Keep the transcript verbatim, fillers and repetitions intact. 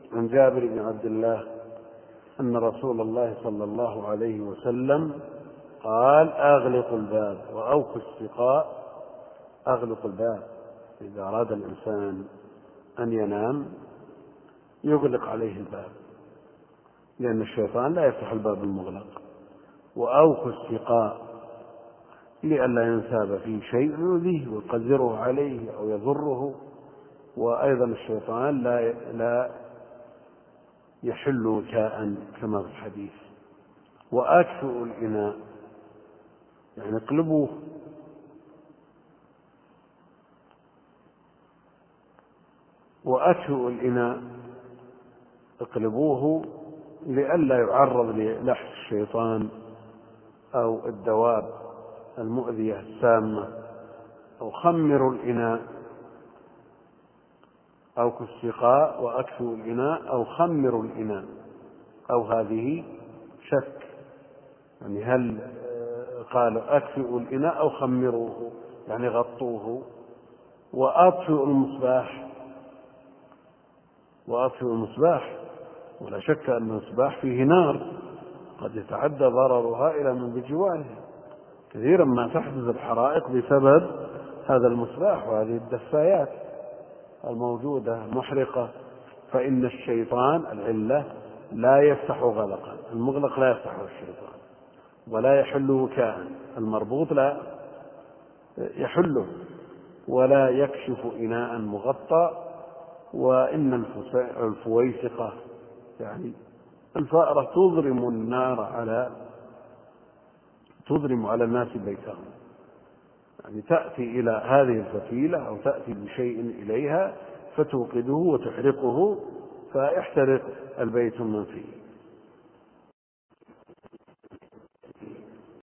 عن جابر بن عبد الله أن رسول الله صلى الله عليه وسلم قال: أغلق الباب وأوقوا السقاء. أغلق الباب، إذا أراد الإنسان أن ينام يغلق عليه الباب، لأن الشيطان لا يفتح الباب المغلق. وأوقوا السقاء، لئلا ينساب فيه شيء يؤذيه ويقدره عليه أو يضره. وأيضا الشيطان لا لا يحل وكاء كما في الحديث. وأكفئوا الإناء، يعني اقلبوه. وأكفئوا الإناء، اقلبوه لئلا يعرض للحس الشيطان أو الدواب المؤذية السامة. أو خمروا الإناء، أو كالسقاء وأكفئوا الإناء أو خمروا الإناء. أو هذه شك، يعني هل قالوا أكفئوا الإناء أو خمروه، يعني غطوه. وأطفئوا المصباح، وأطفئوا المصباح، ولا شك أن المصباح فيه نار قد يتعدى ضررها إلى من بجواره. كثيرا ما تحدث الحرائق بسبب هذا المصباح وهذه الدفايات الموجودة محرقة. فإن الشيطان العلة لا يفتح غلقا، المغلق لا يفتحه الشيطان، ولا يحل وكاء، المربوط لا يحله، ولا يكشف إناء مغطى. وإن الفويسقة، يعني الفأرة، تضرم النار على تضرم على الناس بيتهم، يعني تأتي إلى هذه الفتيلة أو تأتي بشيء إليها فتوقده وتحرقه فيحترق البيت من فيه.